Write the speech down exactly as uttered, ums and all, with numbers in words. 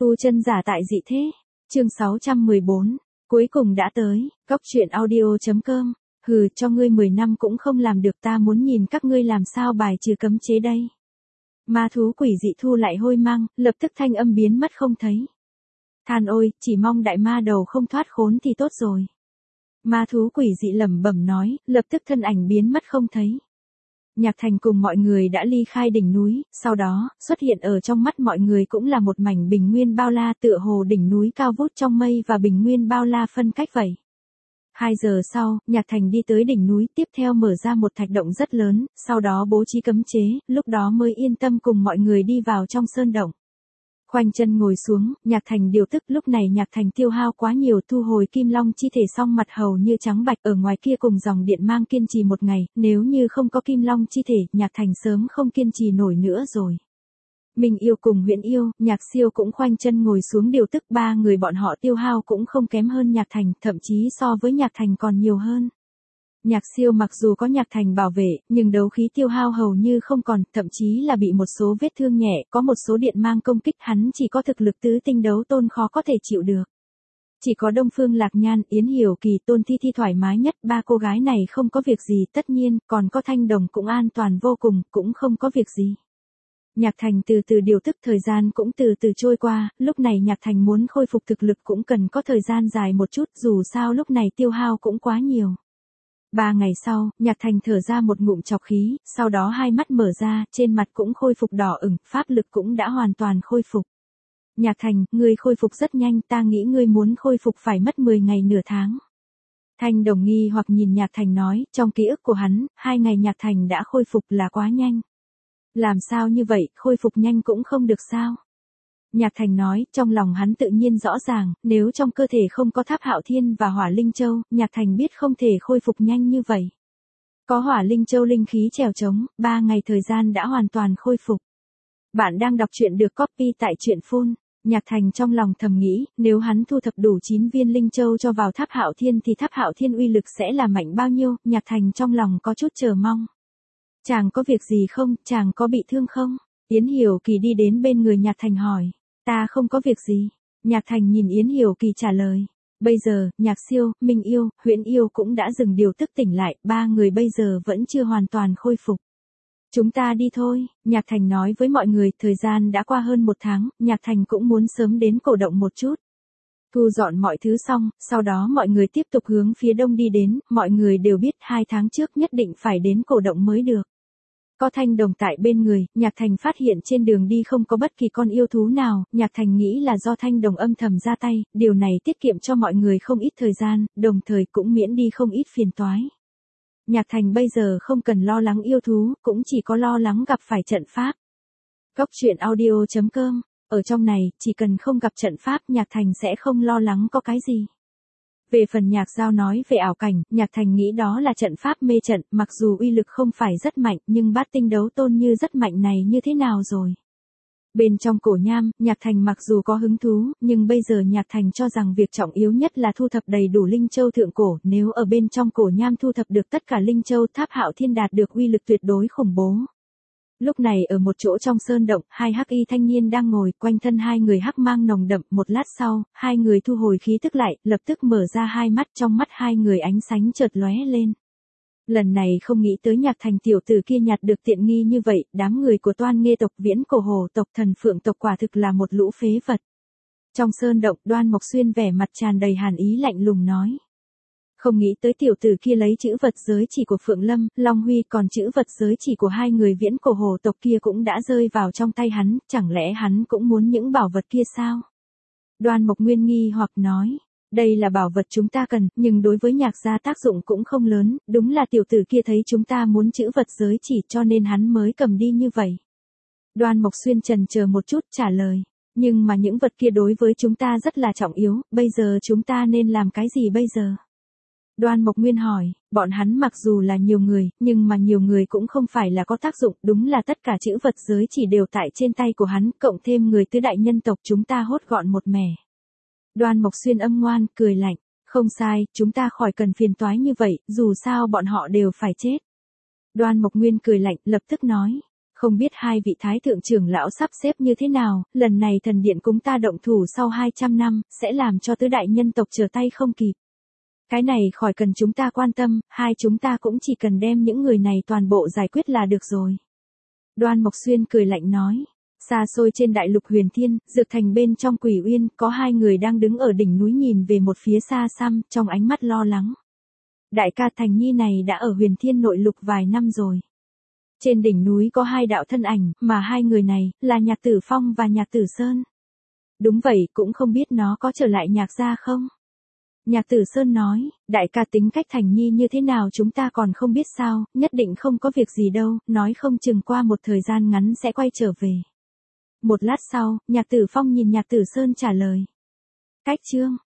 Tu chân giả tại dị thế. Chương sáu trăm mười bốn. Cuối cùng đã tới. Góc truyện audio chấm com. Hừ, cho ngươi mười năm cũng không làm được, ta muốn nhìn các ngươi làm sao bài trừ cấm chế đây. Ma thú quỷ dị thu lại hôi mang, lập tức thanh âm biến mất không thấy. Than ôi, chỉ mong đại ma đầu không thoát khốn thì tốt rồi. Ma thú quỷ dị lẩm bẩm nói, lập tức thân ảnh biến mất không thấy. Nhạc Thành cùng mọi người đã ly khai đỉnh núi, sau đó, xuất hiện ở trong mắt mọi người cũng là một mảnh bình nguyên bao la, tựa hồ đỉnh núi cao vút trong mây và bình nguyên bao la phân cách vậy. Hai giờ sau, Nhạc Thành đi tới đỉnh núi, tiếp theo mở ra một thạch động rất lớn, sau đó bố trí cấm chế, lúc đó mới yên tâm cùng mọi người đi vào trong sơn động. Khoanh chân ngồi xuống, Nhạc Thành điều tức, lúc này Nhạc Thành tiêu hao quá nhiều, thu hồi kim long chi thể xong mặt hầu như trắng bạch, ở ngoài kia cùng dòng điện mang kiên trì một ngày, nếu như không có kim long chi thể, Nhạc Thành sớm không kiên trì nổi nữa rồi. Minh Yêu cùng Huyễn Yêu, Nhạc Siêu cũng khoanh chân ngồi xuống điều tức, ba người bọn họ tiêu hao cũng không kém hơn Nhạc Thành, thậm chí so với Nhạc Thành còn nhiều hơn. Nhạc Siêu mặc dù có Nhạc Thành bảo vệ, nhưng đấu khí tiêu hao hầu như không còn, thậm chí là bị một số vết thương nhẹ, có một số điện mang công kích, hắn chỉ có thực lực tứ tinh đấu tôn khó có thể chịu được. Chỉ có Đông Phương Lạc Nhan, Yến Hiểu Kỳ, Tôn Thi Thi thoải mái nhất, ba cô gái này không có việc gì, tất nhiên, còn có Thanh Đồng cũng an toàn vô cùng, cũng không có việc gì. Nhạc Thành từ từ điều tức, thời gian cũng từ từ trôi qua, lúc này Nhạc Thành muốn khôi phục thực lực cũng cần có thời gian dài một chút, dù sao lúc này tiêu hao cũng quá nhiều. Ba ngày sau, Nhạc Thành thở ra một ngụm trọc khí, sau đó hai mắt mở ra, trên mặt cũng khôi phục đỏ ửng, pháp lực cũng đã hoàn toàn khôi phục. Nhạc Thành, ngươi khôi phục rất nhanh, ta nghĩ ngươi muốn khôi phục phải mất mười ngày nửa tháng. Thanh Đồng nghi hoặc nhìn Nhạc Thành nói, trong ký ức của hắn, hai ngày Nhạc Thành đã khôi phục là quá nhanh. Làm sao như vậy, khôi phục nhanh cũng không được sao? Nhạc Thành nói, trong lòng hắn tự nhiên rõ ràng, nếu trong cơ thể không có Tháp Hạo Thiên và Hỏa Linh Châu, Nhạc Thành biết không thể khôi phục nhanh như vậy. Có Hỏa Linh Châu linh khí trèo trống, ba ngày thời gian đã hoàn toàn khôi phục. Bạn đang đọc truyện được copy tại truyện phun. Nhạc Thành trong lòng thầm nghĩ, nếu hắn thu thập đủ chín viên Linh Châu cho vào Tháp Hạo Thiên thì Tháp Hạo Thiên uy lực sẽ là mạnh bao nhiêu, Nhạc Thành trong lòng có chút chờ mong. Chàng có việc gì không, chàng có bị thương không? Yến Hiểu Kỳ đi đến bên người Nhạc Thành hỏi. Ta không có việc gì. Nhạc Thành nhìn Yến Hiểu Kỳ trả lời. Bây giờ, Nhạc Siêu, Minh Yêu, Huyễn Yêu cũng đã dừng điều tức tỉnh lại, ba người bây giờ vẫn chưa hoàn toàn khôi phục. Chúng ta đi thôi, Nhạc Thành nói với mọi người, thời gian đã qua hơn một tháng, Nhạc Thành cũng muốn sớm đến cổ động một chút. Thu dọn mọi thứ xong, sau đó mọi người tiếp tục hướng phía đông đi đến, mọi người đều biết hai tháng trước nhất định phải đến cổ động mới được. Có Thanh Đồng tại bên người, Nhạc Thành phát hiện trên đường đi không có bất kỳ con yêu thú nào, Nhạc Thành nghĩ là do Thanh Đồng âm thầm ra tay, điều này tiết kiệm cho mọi người không ít thời gian, đồng thời cũng miễn đi không ít phiền toái. Nhạc Thành bây giờ không cần lo lắng yêu thú, cũng chỉ có lo lắng gặp phải trận pháp. Góc truyện audio chấm com, ở trong này, chỉ cần không gặp trận pháp Nhạc Thành sẽ không lo lắng có cái gì. Về phần Nhạc Giao nói về ảo cảnh, Nhạc Thành nghĩ đó là trận pháp mê trận, mặc dù uy lực không phải rất mạnh, nhưng bát tinh đấu tôn như rất mạnh này như thế nào rồi? Bên trong cổ nham, Nhạc Thành mặc dù có hứng thú, nhưng bây giờ Nhạc Thành cho rằng việc trọng yếu nhất là thu thập đầy đủ linh châu thượng cổ, nếu ở bên trong cổ nham thu thập được tất cả linh châu, Tháp Hạo Thiên đạt được uy lực tuyệt đối khủng bố. Lúc này ở một chỗ trong sơn động, hai hắc y thanh niên đang ngồi, quanh thân hai người hắc mang nồng đậm, một lát sau, hai người thu hồi khí tức lại, lập tức mở ra hai mắt, trong mắt hai người ánh sáng chợt lóe lên. Lần này không nghĩ tới Nhạc Thành tiểu tử kia nhặt được tiện nghi như vậy, đám người của Toan Nghê tộc, Viễn Cổ Hồ tộc, Thần Phượng tộc quả thực là một lũ phế vật. Trong sơn động, Đoan Mộc Xuyên vẻ mặt tràn đầy hàn ý lạnh lùng nói. Không nghĩ tới tiểu tử kia lấy chữ vật giới chỉ của Phượng Lâm, Long Huy, còn chữ vật giới chỉ của hai người Viễn Cổ Hồ tộc kia cũng đã rơi vào trong tay hắn, chẳng lẽ hắn cũng muốn những bảo vật kia sao? Đoan Mộc Nguyên nghi hoặc nói, đây là bảo vật chúng ta cần, nhưng đối với Nhạc gia tác dụng cũng không lớn, đúng là tiểu tử kia thấy chúng ta muốn chữ vật giới chỉ cho nên hắn mới cầm đi như vậy. Đoan Mộc Xuyên chần chờ một chút trả lời, nhưng mà những vật kia đối với chúng ta rất là trọng yếu, bây giờ chúng ta nên làm cái gì bây giờ? Đoan Mộc Nguyên hỏi, bọn hắn mặc dù là nhiều người, nhưng mà nhiều người cũng không phải là có tác dụng, đúng là tất cả chữ vật giới chỉ đều tại trên tay của hắn, cộng thêm người tứ đại nhân tộc chúng ta hốt gọn một mẻ. Đoan Mộc Xuyên âm ngoan, cười lạnh, không sai, chúng ta khỏi cần phiền toái như vậy, dù sao bọn họ đều phải chết. Đoan Mộc Nguyên cười lạnh, lập tức nói, Không biết hai vị thái thượng trưởng lão sắp xếp như thế nào, lần này thần điện cúng ta động thủ sau hai trăm năm, sẽ làm cho tứ đại nhân tộc trở tay không kịp. Cái này khỏi cần chúng ta quan tâm, hai chúng ta cũng chỉ cần đem những người này toàn bộ giải quyết là được rồi. Đoan Mộc Xuyên cười lạnh nói. Xa xôi trên đại lục Huyền Thiên, Dược Thành bên trong Quỷ Uyên, có hai người đang đứng ở đỉnh núi nhìn về một phía xa xăm, trong ánh mắt lo lắng. Đại ca Thành Nhi này đã ở Huyền Thiên nội lục vài năm rồi. Trên đỉnh núi có hai đạo thân ảnh, mà hai người này, là Nhạc Tử Phong và Nhạc Tử Sơn. Đúng vậy, cũng không biết nó có trở lại Nhạc gia không? Nhạc Tử Sơn nói, đại ca tính cách Thành Nhi như thế nào chúng ta còn không biết sao, nhất định không có việc gì đâu, nói không chừng qua một thời gian ngắn sẽ quay trở về. Một lát sau, Nhạc Tử Phong nhìn Nhạc Tử Sơn trả lời. Cách chương